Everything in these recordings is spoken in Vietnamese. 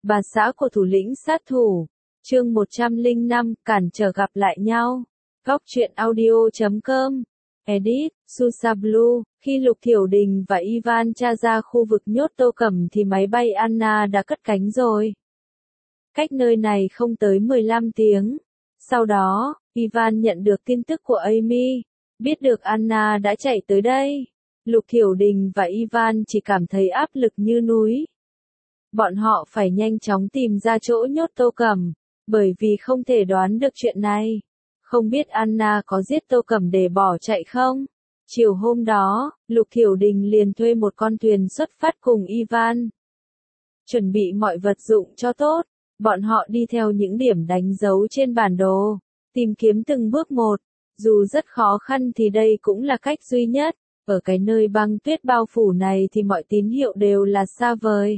Bà xã của thủ lĩnh sát thủ. Chương 105, cản trở gặp lại nhau. Góc truyện audio.com. Edit, Susa Blue. Khi Lục Thiểu Đình và Ivan tra ra khu vực nhốt Tô Cẩm thì máy bay Anna đã cất cánh rồi. Cách nơi này không tới 15 tiếng. Sau đó, Ivan nhận được tin tức của Amy, biết được Anna đã chạy tới đây. Lục Thiểu Đình và Ivan chỉ cảm thấy áp lực như núi. Bọn họ phải nhanh chóng tìm ra chỗ nhốt Tô Cẩm, bởi vì không thể đoán được chuyện này. Không biết Anna có giết Tô Cẩm để bỏ chạy không? Chiều hôm đó, Lục Thiểu Đình liền thuê một con thuyền xuất phát cùng Ivan. Chuẩn bị mọi vật dụng cho tốt, bọn họ đi theo những điểm đánh dấu trên bản đồ, tìm kiếm từng bước một. Dù rất khó khăn thì đây cũng là cách duy nhất. Ở cái nơi băng tuyết bao phủ này thì mọi tín hiệu đều là xa vời.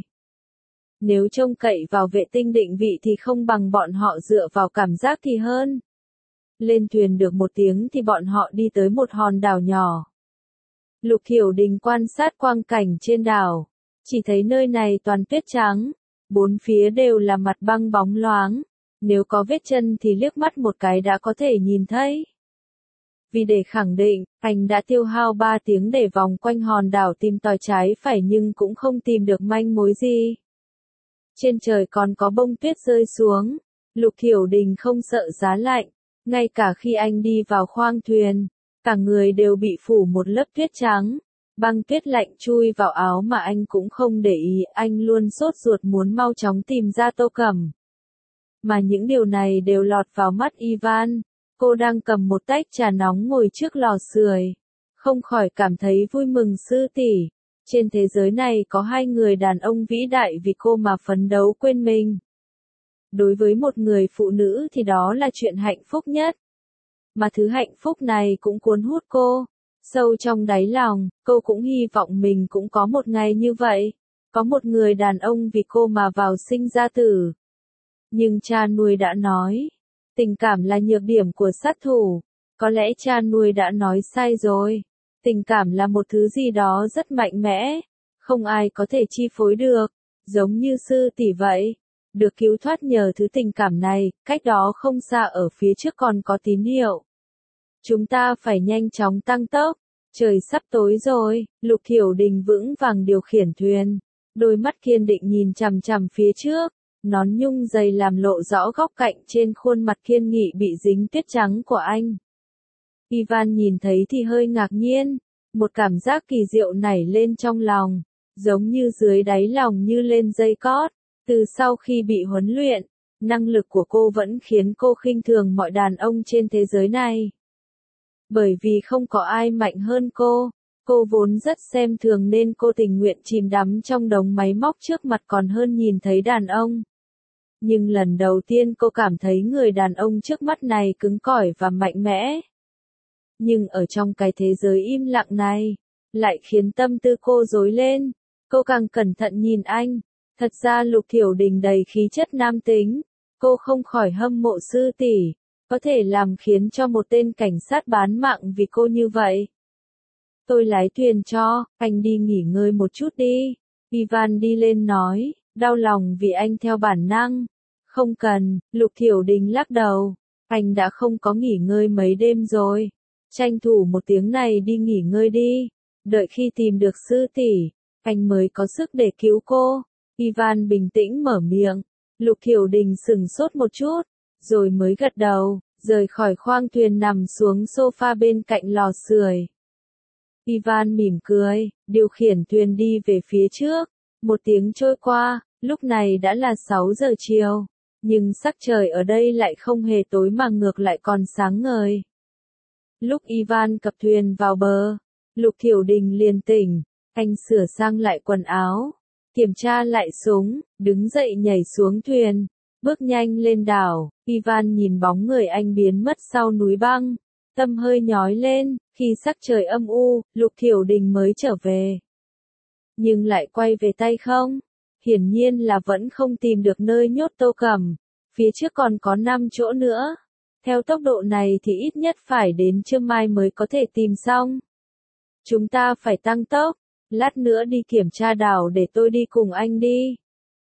Nếu trông cậy vào vệ tinh định vị thì không bằng bọn họ dựa vào cảm giác thì hơn. Lên thuyền được 1 tiếng thì bọn họ đi tới một hòn đảo nhỏ. Lục Thiểu Đình quan sát quang cảnh trên đảo, chỉ thấy nơi này toàn tuyết trắng, 4 phía đều là mặt băng bóng loáng, nếu có vết chân thì liếc mắt một cái đã có thể nhìn thấy. Vì để khẳng định, anh đã tiêu hao 3 tiếng để vòng quanh hòn đảo tìm tòi trái phải nhưng cũng không tìm được manh mối gì. Trên trời còn có bông tuyết rơi xuống, Lục Thiểu Đình không sợ giá lạnh, ngay cả khi anh đi vào khoang thuyền, cả người đều bị phủ một lớp tuyết trắng, băng tuyết lạnh chui vào áo mà anh cũng không để ý, anh luôn sốt ruột muốn mau chóng tìm ra Tô Cẩm. Mà những điều này đều lọt vào mắt Ivan, cô đang cầm một tách trà nóng ngồi trước lò sưởi, không khỏi cảm thấy vui mừng sư tỷ. Trên thế giới này có 2 người đàn ông vĩ đại vì cô mà phấn đấu quên mình. Đối với một người phụ nữ thì đó là chuyện hạnh phúc nhất. Mà thứ hạnh phúc này cũng cuốn hút cô. Sâu trong đáy lòng, cô cũng hy vọng mình cũng có một ngày như vậy. Có một người đàn ông vì cô mà vào sinh ra tử. Nhưng cha nuôi đã nói, tình cảm là nhược điểm của sát thủ. Có lẽ cha nuôi đã nói sai rồi. Tình cảm là một thứ gì đó rất mạnh mẽ, không ai có thể chi phối được, giống như sư tỷ vậy. Được cứu thoát nhờ thứ tình cảm này, cách đó không xa ở phía trước còn có tín hiệu. Chúng ta phải nhanh chóng tăng tốc, trời sắp tối rồi. Lục Thiểu Đình vững vàng điều khiển thuyền, đôi mắt kiên định nhìn chằm chằm phía trước, nón nhung dày làm lộ rõ góc cạnh trên khuôn mặt kiên nghị bị dính tuyết trắng của anh. Ivan nhìn thấy thì hơi ngạc nhiên, một cảm giác kỳ diệu nảy lên trong lòng, giống như dưới đáy lòng như lên dây cót. Từ sau khi bị huấn luyện, năng lực của cô vẫn khiến cô khinh thường mọi đàn ông trên thế giới này. Bởi vì không có ai mạnh hơn cô vốn rất xem thường nên cô tình nguyện chìm đắm trong đống máy móc trước mặt còn hơn nhìn thấy đàn ông. Nhưng lần đầu tiên cô cảm thấy người đàn ông trước mắt này cứng cỏi và mạnh mẽ. Nhưng ở trong cái thế giới im lặng này, lại khiến tâm tư cô rối lên. Cô càng cẩn thận nhìn anh. Thật ra Lục Thiểu Đình đầy khí chất nam tính. Cô không khỏi hâm mộ sư tỷ, có thể làm khiến cho một tên cảnh sát bán mạng vì cô như vậy. Tôi lái thuyền cho, anh đi nghỉ ngơi một chút đi. Ivan đi lên nói, đau lòng vì anh theo bản năng. Không cần, Lục Thiểu Đình lắc đầu. Anh đã không có nghỉ ngơi mấy đêm rồi. Tranh thủ 1 tiếng này đi nghỉ ngơi đi. Đợi khi tìm được sư tỷ, anh mới có sức để cứu cô. Ivan bình tĩnh mở miệng. Lục Thiểu Đình sửng sốt một chút, rồi mới gật đầu, rời khỏi khoang thuyền nằm xuống sofa bên cạnh lò sưởi. Ivan mỉm cười, điều khiển thuyền đi về phía trước. 1 tiếng trôi qua, lúc này đã là 6 giờ chiều. Nhưng sắc trời ở đây lại không hề tối mà ngược lại còn sáng ngời. Lúc Ivan cập thuyền vào bờ, Lục Thiểu Đình liền tỉnh, anh sửa sang lại quần áo, kiểm tra lại súng, đứng dậy nhảy xuống thuyền, bước nhanh lên đảo. Ivan nhìn bóng người anh biến mất sau núi băng, tâm hơi nhói lên, khi sắc trời âm u, Lục Thiểu Đình mới trở về. Nhưng lại quay về tay không? Hiển nhiên là vẫn không tìm được nơi nhốt Tô Cẩm, phía trước còn có 5 chỗ nữa. Theo tốc độ này thì ít nhất phải đến trưa mai mới có thể tìm xong. Chúng ta phải tăng tốc, lát nữa đi kiểm tra đảo để tôi đi cùng anh đi.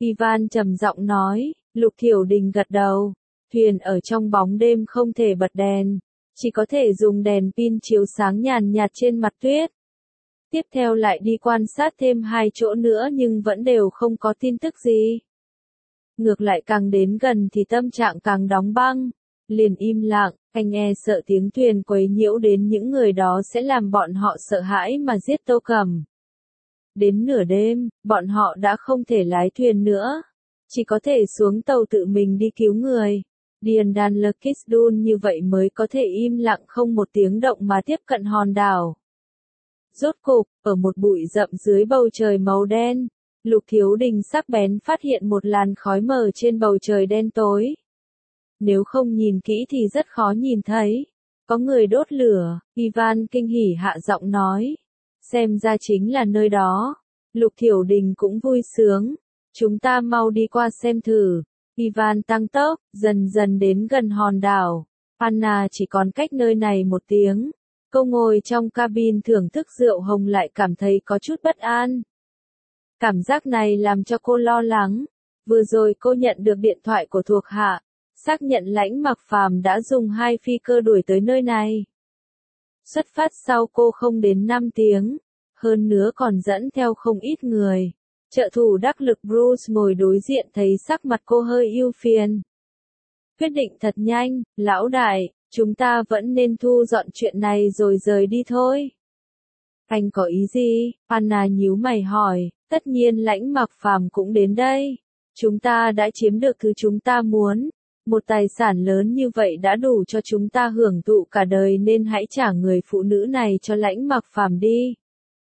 Ivan trầm giọng nói. Lục Thiểu Đình gật đầu. Thuyền ở trong bóng đêm không thể bật đèn, chỉ có thể dùng đèn pin chiếu sáng nhàn nhạt trên mặt tuyết. Tiếp theo lại đi quan sát thêm 2 chỗ nữa nhưng vẫn đều không có tin tức gì. Ngược lại càng đến gần thì tâm trạng càng đóng băng. Liền im lặng, anh sợ tiếng thuyền quấy nhiễu đến những người đó sẽ làm bọn họ sợ hãi mà giết Tô Cẩm. Đến nửa đêm, bọn họ đã không thể lái thuyền nữa. Chỉ có thể xuống tàu tự mình đi cứu người. Điền Lekisdun như vậy mới có thể im lặng không một tiếng động mà tiếp cận hòn đảo. Rốt cục, ở một bụi rậm dưới bầu trời màu đen, Lục Thiếu Đình sắc bén phát hiện một làn khói mờ trên bầu trời đen tối. Nếu không nhìn kỹ thì rất khó nhìn thấy. Có người đốt lửa, Ivan kinh hỉ hạ giọng nói. Xem ra chính là nơi đó. Lục Thiểu Đình cũng vui sướng. Chúng ta mau đi qua xem thử. Ivan tăng tốc, dần dần đến gần hòn đảo. Anna chỉ còn cách nơi này 1 tiếng. Cô ngồi trong cabin thưởng thức rượu hồng lại cảm thấy có chút bất an. Cảm giác này làm cho cô lo lắng. Vừa rồi cô nhận được điện thoại của thuộc hạ, xác nhận Lãnh Mặc Phàm đã dùng 2 phi cơ đuổi tới nơi này. Xuất phát sau cô không đến 5 tiếng, hơn nữa còn dẫn theo không ít người. Trợ thủ đắc lực Bruce ngồi đối diện thấy sắc mặt cô hơi ưu phiền. Quyết định thật nhanh, lão đại, chúng ta vẫn nên thu dọn chuyện này rồi rời đi thôi. Anh có ý gì? Anna nhíu mày hỏi, tất nhiên Lãnh Mặc Phàm cũng đến đây. Chúng ta đã chiếm được thứ chúng ta muốn. Một tài sản lớn như vậy đã đủ cho chúng ta hưởng thụ cả đời nên hãy trả người phụ nữ này cho Lãnh Mặc Phàm đi.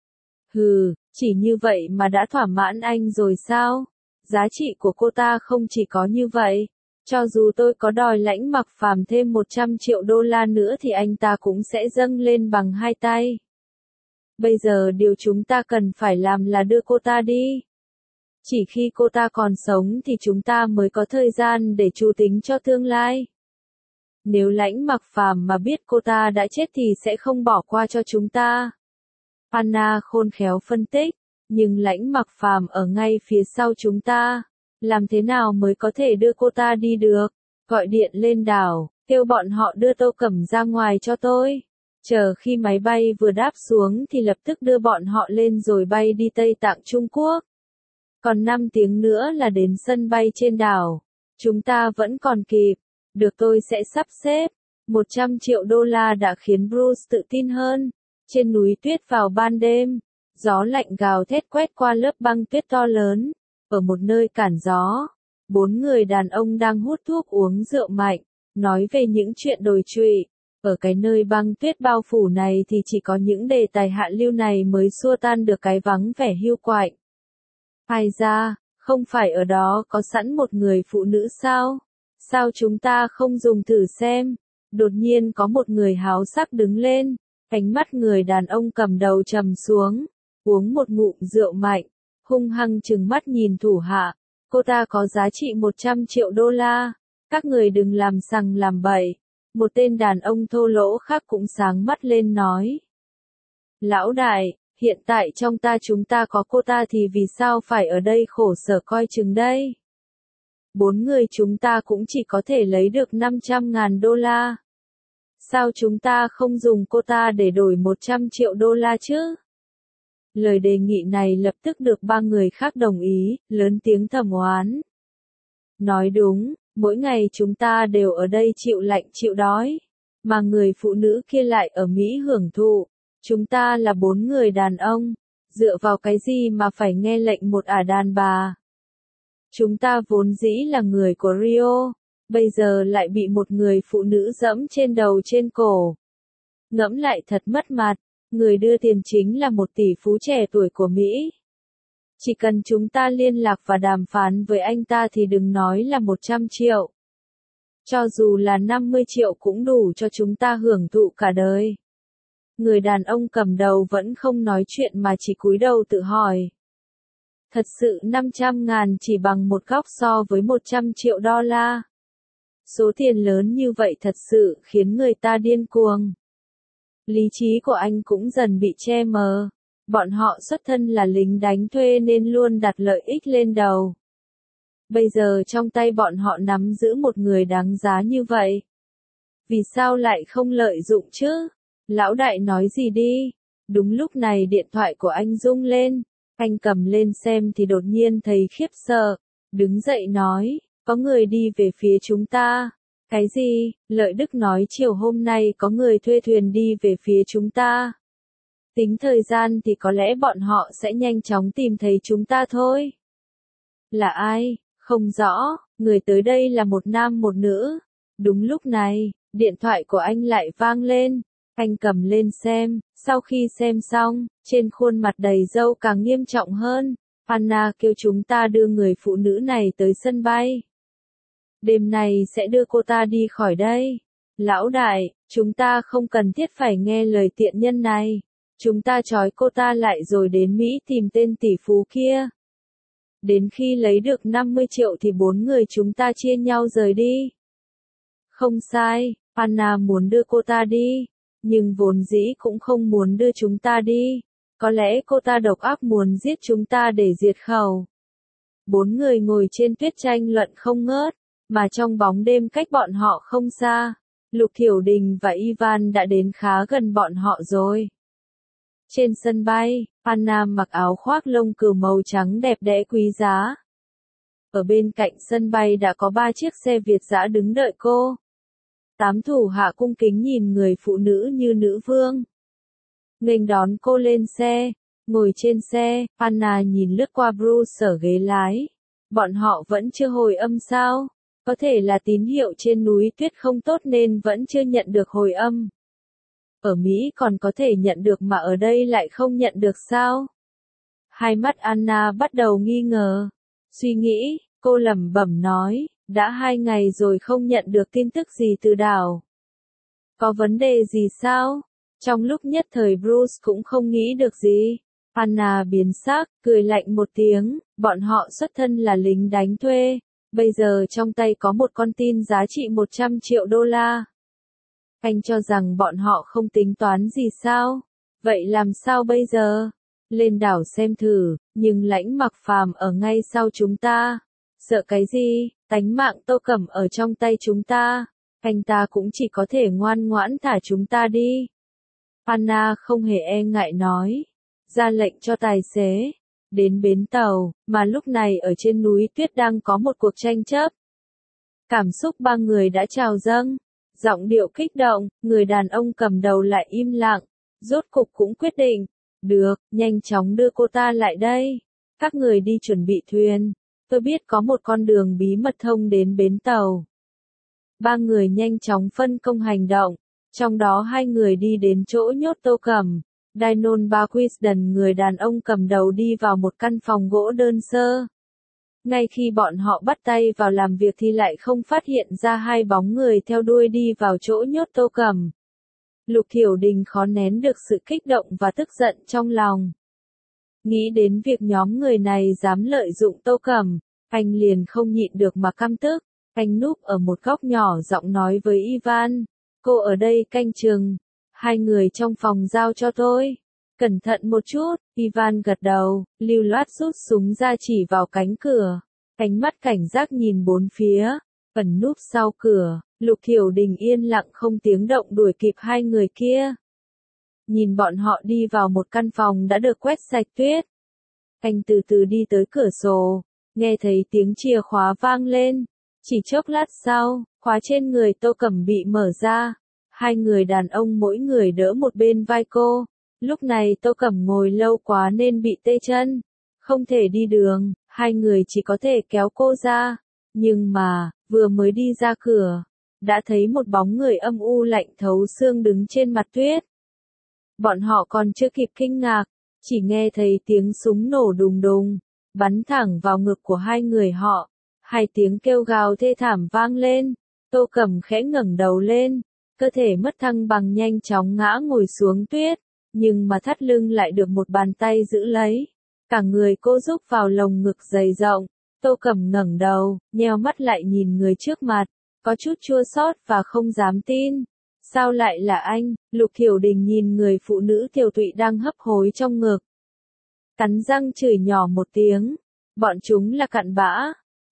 Hừ, chỉ như vậy mà đã thỏa mãn anh rồi sao? Giá trị của cô ta không chỉ có như vậy. Cho dù tôi có đòi Lãnh Mặc Phàm thêm 100 triệu đô la nữa thì anh ta cũng sẽ dâng lên bằng 2 tay. Bây giờ điều chúng ta cần phải làm là đưa cô ta đi. Chỉ khi cô ta còn sống thì chúng ta mới có thời gian để chu tính cho tương lai. Nếu Lãnh Mặc Phàm mà biết cô ta đã chết thì sẽ không bỏ qua cho chúng ta. Anna khôn khéo phân tích, nhưng Lãnh Mặc Phàm ở ngay phía sau chúng ta. Làm thế nào mới có thể đưa cô ta đi được? Gọi điện lên đảo, kêu bọn họ đưa Tô Cẩm ra ngoài cho tôi. Chờ khi máy bay vừa đáp xuống thì lập tức đưa bọn họ lên rồi bay đi Tây Tạng Trung Quốc. Còn 5 tiếng nữa là đến sân bay trên đảo. Chúng ta vẫn còn kịp. Được tôi sẽ sắp xếp. 100 triệu đô la đã khiến Bruce tự tin hơn. Trên núi tuyết vào ban đêm, gió lạnh gào thét quét qua lớp băng tuyết to lớn. Ở một nơi cản gió, 4 người đàn ông đang hút thuốc uống rượu mạnh, nói về những chuyện đồi trụy. Ở cái nơi băng tuyết bao phủ này thì chỉ có những đề tài hạ lưu này mới xua tan được cái vắng vẻ hiu quạnh. Ai ra, không phải ở đó có sẵn một người phụ nữ sao? Sao chúng ta không dùng thử xem? Đột nhiên có một người háo sắc đứng lên, ánh mắt người đàn ông cầm đầu trầm xuống, uống một ngụm rượu mạnh, hung hăng trừng mắt nhìn thủ hạ. Cô ta có giá trị 100 triệu đô la, các người đừng làm sằng làm bậy. Một tên đàn ông thô lỗ khác cũng sáng mắt lên nói. Lão đại, hiện tại trong chúng ta có cô ta thì vì sao phải ở đây khổ sở coi chừng đây? 4 người chúng ta cũng chỉ có thể lấy được 500.000 đô la. Sao chúng ta không dùng cô ta để đổi 100 triệu đô la chứ? Lời đề nghị này lập tức được 3 người khác đồng ý, lớn tiếng thầm oán. Nói đúng, mỗi ngày chúng ta đều ở đây chịu lạnh chịu đói, mà người phụ nữ kia lại ở Mỹ hưởng thụ. Chúng ta là 4 người đàn ông, dựa vào cái gì mà phải nghe lệnh một đàn bà? Chúng ta vốn dĩ là người của Rio, bây giờ lại bị một người phụ nữ dẫm trên đầu trên cổ. Ngẫm lại thật mất mặt, người đưa tiền chính là một tỷ phú trẻ tuổi của Mỹ. Chỉ cần chúng ta liên lạc và đàm phán với anh ta thì đừng nói là 100 triệu. Cho dù là 50 triệu cũng đủ cho chúng ta hưởng thụ cả đời. Người đàn ông cầm đầu vẫn không nói chuyện mà chỉ cúi đầu tự hỏi. Thật sự 500.000 chỉ bằng một góc so với 100 triệu đô la. Số tiền lớn như vậy thật sự khiến người ta điên cuồng. Lý trí của anh cũng dần bị che mờ. Bọn họ xuất thân là lính đánh thuê nên luôn đặt lợi ích lên đầu. Bây giờ trong tay bọn họ nắm giữ một người đáng giá như vậy. Vì sao lại không lợi dụng chứ? Lão đại nói gì đi? Đúng lúc này điện thoại của anh rung lên. Anh cầm lên xem thì đột nhiên thấy khiếp sợ. Đứng dậy nói, có người đi về phía chúng ta. Cái gì? Lợi Đức nói chiều hôm nay có người thuê thuyền đi về phía chúng ta. Tính thời gian thì có lẽ bọn họ sẽ nhanh chóng tìm thấy chúng ta thôi. Là ai? Không rõ, người tới đây là một nam một nữ. Đúng lúc này, điện thoại của anh lại vang lên. Anh cầm lên xem, sau khi xem xong, trên khuôn mặt đầy râu càng nghiêm trọng hơn. Anna kêu chúng ta đưa người phụ nữ này tới sân bay. Đêm nay sẽ đưa cô ta đi khỏi đây. Lão đại, chúng ta không cần thiết phải nghe lời tiện nhân này. Chúng ta trói cô ta lại rồi đến Mỹ tìm tên tỷ phú kia. Đến khi lấy được 50 triệu thì 4 người chúng ta chia nhau rời đi. Không sai, Anna muốn đưa cô ta đi. Nhưng vốn dĩ cũng không muốn đưa chúng ta đi. Có lẽ cô ta độc ác muốn giết chúng ta để diệt khẩu. 4 người ngồi trên tuyết tranh luận không ngớt. Mà trong bóng đêm cách bọn họ không xa, Lục Thiểu Đình và Ivan đã đến khá gần bọn họ rồi. Trên sân bay, Anna mặc áo khoác lông cừu màu trắng đẹp đẽ quý giá. Ở bên cạnh sân bay đã có 3 chiếc xe Việt dã đứng đợi cô. 8 thủ hạ cung kính nhìn người phụ nữ như nữ vương. Nghênh đón cô lên xe, ngồi trên xe, Anna nhìn lướt qua Bruce ở ghế lái. Bọn họ vẫn chưa hồi âm sao? Có thể là tín hiệu trên núi tuyết không tốt nên vẫn chưa nhận được hồi âm. Ở Mỹ còn có thể nhận được mà ở đây lại không nhận được sao? Hai mắt Anna bắt đầu nghi ngờ. Suy nghĩ, cô lẩm bẩm nói, đã 2 ngày rồi không nhận được tin tức gì từ đảo. Có vấn đề gì sao? Trong lúc nhất thời Bruce cũng không nghĩ được gì. Anna biến sắc, cười lạnh một tiếng, bọn họ xuất thân là lính đánh thuê. Bây giờ trong tay có một con tin giá trị 100 triệu đô la. Anh cho rằng bọn họ không tính toán gì sao? Vậy làm sao bây giờ? Lên đảo xem thử, nhưng Lãnh Mặc Phàm ở ngay sau chúng ta. Sợ cái gì? Tánh mạng Tô Cẩm ở trong tay chúng ta. Anh ta cũng chỉ có thể ngoan ngoãn thả chúng ta đi. Anna không hề e ngại nói. Ra lệnh cho tài xế. Đến bến tàu, mà lúc này ở trên núi tuyết đang có một cuộc tranh chấp. Cảm xúc 3 người đã trào dâng. Giọng điệu kích động, người đàn ông cầm đầu lại im lặng. Rốt cục cũng quyết định. Được, nhanh chóng đưa cô ta lại đây. Các người đi chuẩn bị thuyền. Tôi biết có một con đường bí mật thông đến bến tàu. 3 người nhanh chóng phân công hành động. Trong đó 2 người đi đến chỗ nhốt Tô Cẩm. Dynon Barquisden người đàn ông cầm đầu đi vào một căn phòng gỗ đơn sơ. Ngay khi bọn họ bắt tay vào làm việc thì lại không phát hiện ra 2 bóng người theo đuôi đi vào chỗ nhốt Tô Cẩm. Lục Thiểu Đình khó nén được sự kích động và tức giận trong lòng. Nghĩ đến việc nhóm người này dám lợi dụng Tô Cẩm, anh liền không nhịn được mà căm tức. Anh núp ở một góc nhỏ giọng nói với Ivan, cô ở đây canh chừng. 2 người trong phòng giao cho tôi. Cẩn thận một chút, Ivan gật đầu, lưu loát rút súng ra chỉ vào cánh cửa. Ánh mắt cảnh giác nhìn bốn phía, ẩn núp sau cửa, Lục Thiểu Đình yên lặng không tiếng động đuổi kịp 2 người kia. Nhìn bọn họ đi vào một căn phòng đã được quét sạch tuyết. Anh từ từ đi tới cửa sổ, nghe thấy tiếng chìa khóa vang lên. Chỉ chốc lát sau, khóa trên người Tô Cẩm bị mở ra. 2 người đàn ông mỗi người đỡ một bên vai cô. Lúc này Tô Cẩm ngồi lâu quá nên bị tê chân. Không thể đi đường, 2 người chỉ có thể kéo cô ra. Nhưng mà, vừa mới đi ra cửa, đã thấy một bóng người âm u lạnh thấu xương đứng trên mặt tuyết. Bọn họ còn chưa kịp kinh ngạc, chỉ nghe thấy tiếng súng nổ đùng đùng, bắn thẳng vào ngực của 2 người họ. 2 tiếng kêu gào thê thảm vang lên. Tô Cẩm khẽ ngẩng đầu lên, cơ thể mất thăng bằng nhanh chóng ngã ngồi xuống tuyết, nhưng mà thắt lưng lại được một bàn tay giữ lấy. Cả người cô rúc vào lồng ngực dày rộng. Tô Cẩm ngẩng đầu, nheo mắt lại nhìn người trước mặt, có chút chua xót và không dám tin. Sao lại là anh? Lục Thiểu Đình nhìn người phụ nữ tiều tụy đang hấp hối trong ngực. Cắn răng chửi nhỏ một tiếng. Bọn chúng là cặn bã.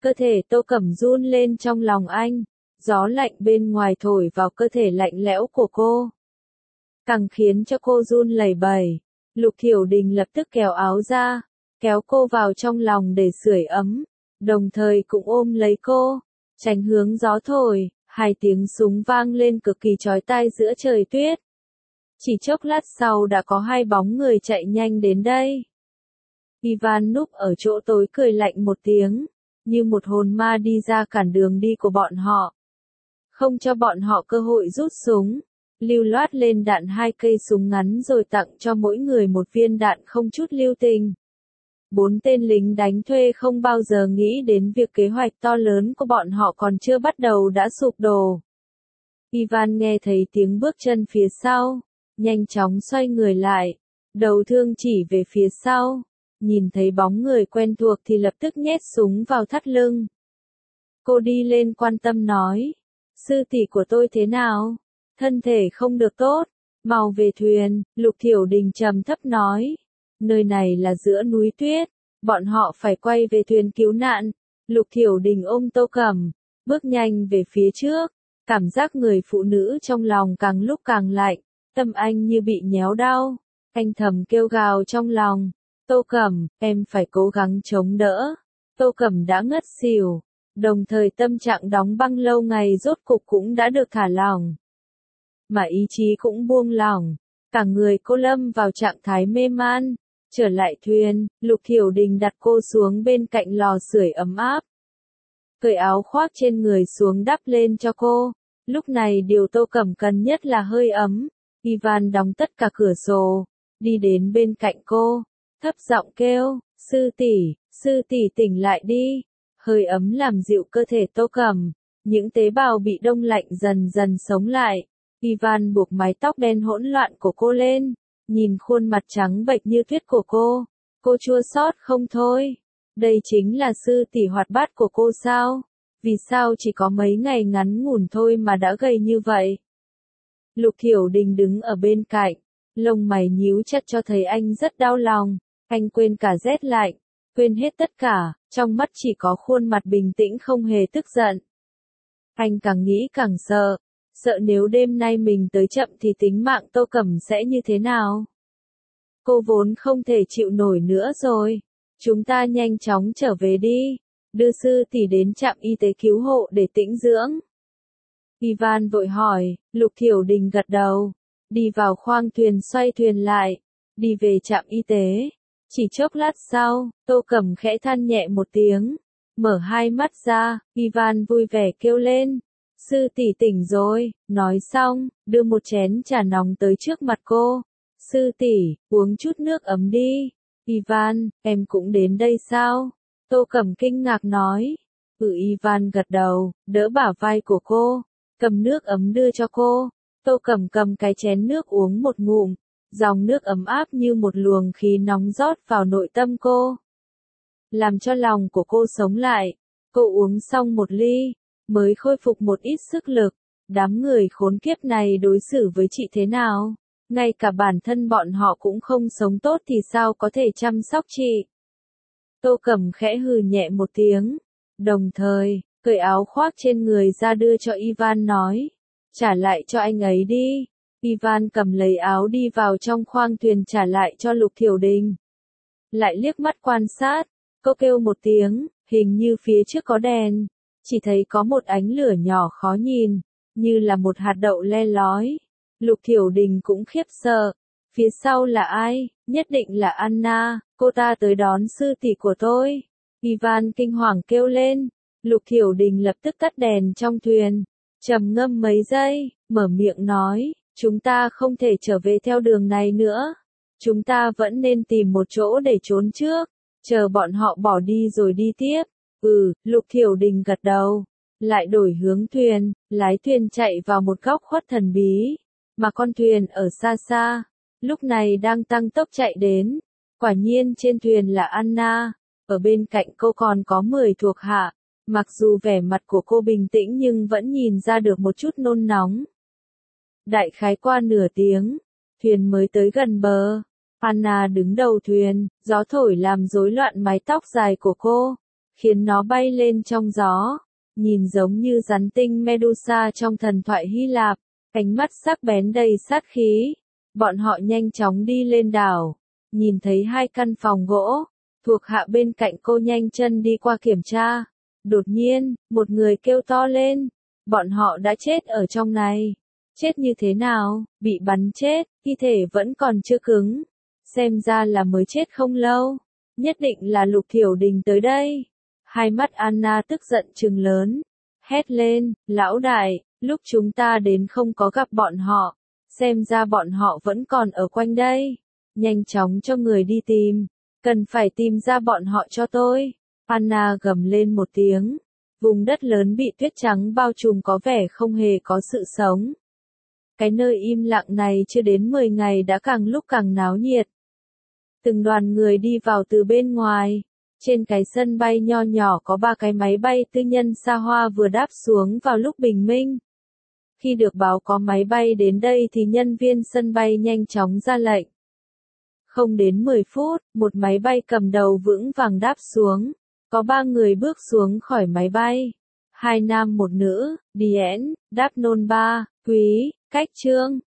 Cơ thể Tô Cẩm run lên trong lòng anh, gió lạnh bên ngoài thổi vào cơ thể lạnh lẽo của cô, càng khiến cho cô run lẩy bẩy. Lục Thiểu Đình lập tức kéo áo ra, kéo cô vào trong lòng để sưởi ấm, đồng thời cũng ôm lấy cô, tránh hướng gió thổi. Hai tiếng súng vang lên cực kỳ chói tai giữa trời tuyết. Chỉ chốc lát sau đã có hai bóng người chạy nhanh đến đây. Ivan núp ở chỗ tối cười lạnh một tiếng, như một hồn ma đi ra cản đường đi của bọn họ. Không cho bọn họ cơ hội rút súng, lưu loát lên đạn 2 cây súng ngắn rồi tặng cho mỗi người một viên đạn không chút lưu tình. 4 tên lính đánh thuê không bao giờ nghĩ đến việc kế hoạch to lớn của bọn họ còn chưa bắt đầu đã sụp đổ. Ivan nghe thấy tiếng bước chân phía sau, nhanh chóng xoay người lại, đầu thương chỉ về phía sau, nhìn thấy bóng người quen thuộc thì lập tức nhét súng vào thắt lưng. Cô đi lên quan tâm nói, sư tỷ của tôi thế nào? Thân thể không được tốt, mau về thuyền. Lục Thiểu Đình trầm thấp nói. Nơi này là giữa núi tuyết, bọn họ phải quay về thuyền cứu nạn. Lục Thiểu Đình ôm Tô Cẩm, bước nhanh về phía trước, cảm giác người phụ nữ trong lòng càng lúc càng lạnh, tâm anh như bị nhéo đau. Anh thầm kêu gào trong lòng, Tô Cẩm, em phải cố gắng chống đỡ. Tô Cẩm đã ngất xỉu, đồng thời tâm trạng đóng băng lâu ngày rốt cục cũng đã được thả lỏng. Mà ý chí cũng buông lỏng, cả người cô lâm vào trạng thái mê man. Trở lại thuyền, Lục Thiểu Đình đặt cô xuống bên cạnh lò sưởi ấm áp. Cởi áo khoác trên người xuống đắp lên cho cô. Lúc này điều Tô Cẩm cần nhất là hơi ấm. Ivan đóng tất cả cửa sổ, đi đến bên cạnh cô, thấp giọng kêu, sư tỷ tỉnh lại đi. Hơi ấm làm dịu cơ thể Tô Cẩm, những tế bào bị đông lạnh dần dần sống lại. Ivan buộc mái tóc đen hỗn loạn của cô lên, nhìn khuôn mặt trắng bệch như tuyết của cô chua xót không thôi. Đây chính là sư tỷ hoạt bát của cô sao? Vì sao chỉ có mấy ngày ngắn ngủn thôi mà đã gầy như vậy? Lục Thiểu Đình đứng ở bên cạnh, lông mày nhíu chặt cho thấy anh rất đau lòng. Anh quên cả rét lạnh, quên hết tất cả, trong mắt chỉ có khuôn mặt bình tĩnh không hề tức giận. Anh càng nghĩ càng sợ, sợ nếu đêm nay mình tới chậm thì tính mạng Tô Cẩm sẽ như thế nào? Cô vốn không thể chịu nổi nữa rồi. Chúng ta nhanh chóng trở về đi, đưa sư tỷ đến trạm y tế cứu hộ để tĩnh dưỡng. Ivan vội hỏi, Lục Thiểu Đình gật đầu, đi vào khoang thuyền xoay thuyền lại, đi về trạm y tế. Chỉ chốc lát sau, Tô Cẩm khẽ than nhẹ một tiếng, mở hai mắt ra, Ivan vui vẻ kêu lên, sư tỷ tỉnh rồi. Nói xong, đưa một chén trà nóng tới trước mặt cô. Sư tỷ, uống chút nước ấm đi. Ivan, em cũng đến đây sao? Tô Cẩm kinh ngạc nói. Ivan gật đầu, đỡ bả vai của cô, cầm nước ấm đưa cho cô. Tô Cẩm cầm cái chén nước uống một ngụm, dòng nước ấm áp như một luồng khí nóng rót vào nội tâm cô, làm cho lòng của cô sống lại. Cô uống xong một ly, mới khôi phục một ít sức lực. Đám người khốn kiếp này đối xử với chị thế nào? Ngay cả bản thân bọn họ cũng không sống tốt thì sao có thể chăm sóc chị? Tô Cẩm khẽ hừ nhẹ một tiếng, đồng thời, cởi áo khoác trên người ra đưa cho Ivan nói, trả lại cho anh ấy đi. Ivan cầm lấy áo đi vào trong khoang thuyền trả lại cho Lục Thiểu Đình. Lại liếc mắt quan sát, cô kêu một tiếng, hình như phía trước có đèn, chỉ thấy có một ánh lửa nhỏ khó nhìn, như là một hạt đậu le lói. Lục Thiểu Đình cũng khiếp sợ. Phía sau là ai? Nhất định là Anna, cô ta tới đón sư tỷ của tôi. Ivan kinh hoàng kêu lên. Lục Thiểu Đình lập tức tắt đèn trong thuyền, trầm ngâm mấy giây, mở miệng nói, chúng ta không thể trở về theo đường này nữa. Chúng ta vẫn nên tìm một chỗ để trốn trước, chờ bọn họ bỏ đi rồi đi tiếp. Lục Thiểu Đình gật đầu, lại đổi hướng thuyền, lái thuyền chạy vào một góc khuất thần bí, mà con thuyền ở xa xa, lúc này đang tăng tốc chạy đến. Quả nhiên trên thuyền là Anna, ở bên cạnh cô còn có 10 thuộc hạ, mặc dù vẻ mặt của cô bình tĩnh nhưng vẫn nhìn ra được một chút nôn nóng. Đại khái qua nửa tiếng, thuyền mới tới gần bờ. Anna đứng đầu thuyền, gió thổi làm rối loạn mái tóc dài của cô, khiến nó bay lên trong gió, nhìn giống như rắn tinh Medusa trong thần thoại Hy Lạp, ánh mắt sắc bén đầy sát khí. Bọn họ nhanh chóng đi lên đảo, nhìn thấy hai căn phòng gỗ, thuộc hạ bên cạnh cô nhanh chân đi qua kiểm tra. Đột nhiên, một người kêu to lên, bọn họ đã chết ở trong này. Chết như thế nào? Bị bắn chết, thi thể vẫn còn chưa cứng. Xem ra là mới chết không lâu. Nhất định là Lục Thiểu Đình tới đây. Hai mắt Anna tức giận trừng lớn. Hét lên, lão đại, lúc chúng ta đến không có gặp bọn họ. Xem ra bọn họ vẫn còn ở quanh đây. Nhanh chóng cho người đi tìm. Cần phải tìm ra bọn họ cho tôi. Anna gầm lên một tiếng. Vùng đất lớn bị tuyết trắng bao trùm có vẻ không hề có sự sống. Cái nơi im lặng này chưa đến 10 ngày đã càng lúc càng náo nhiệt. Từng đoàn người đi vào từ bên ngoài. Trên cái sân bay nho nhỏ có 3 cái máy bay tư nhân xa hoa vừa đáp xuống vào lúc bình minh. Khi được báo có máy bay đến đây thì nhân viên sân bay nhanh chóng ra lệnh. Không đến 10 phút, một máy bay cầm đầu vững vàng đáp xuống. Có 3 người bước xuống khỏi máy bay. 2 nam một nữ, Điển, Đáp Nôn Ba, Quý, Cách Trương,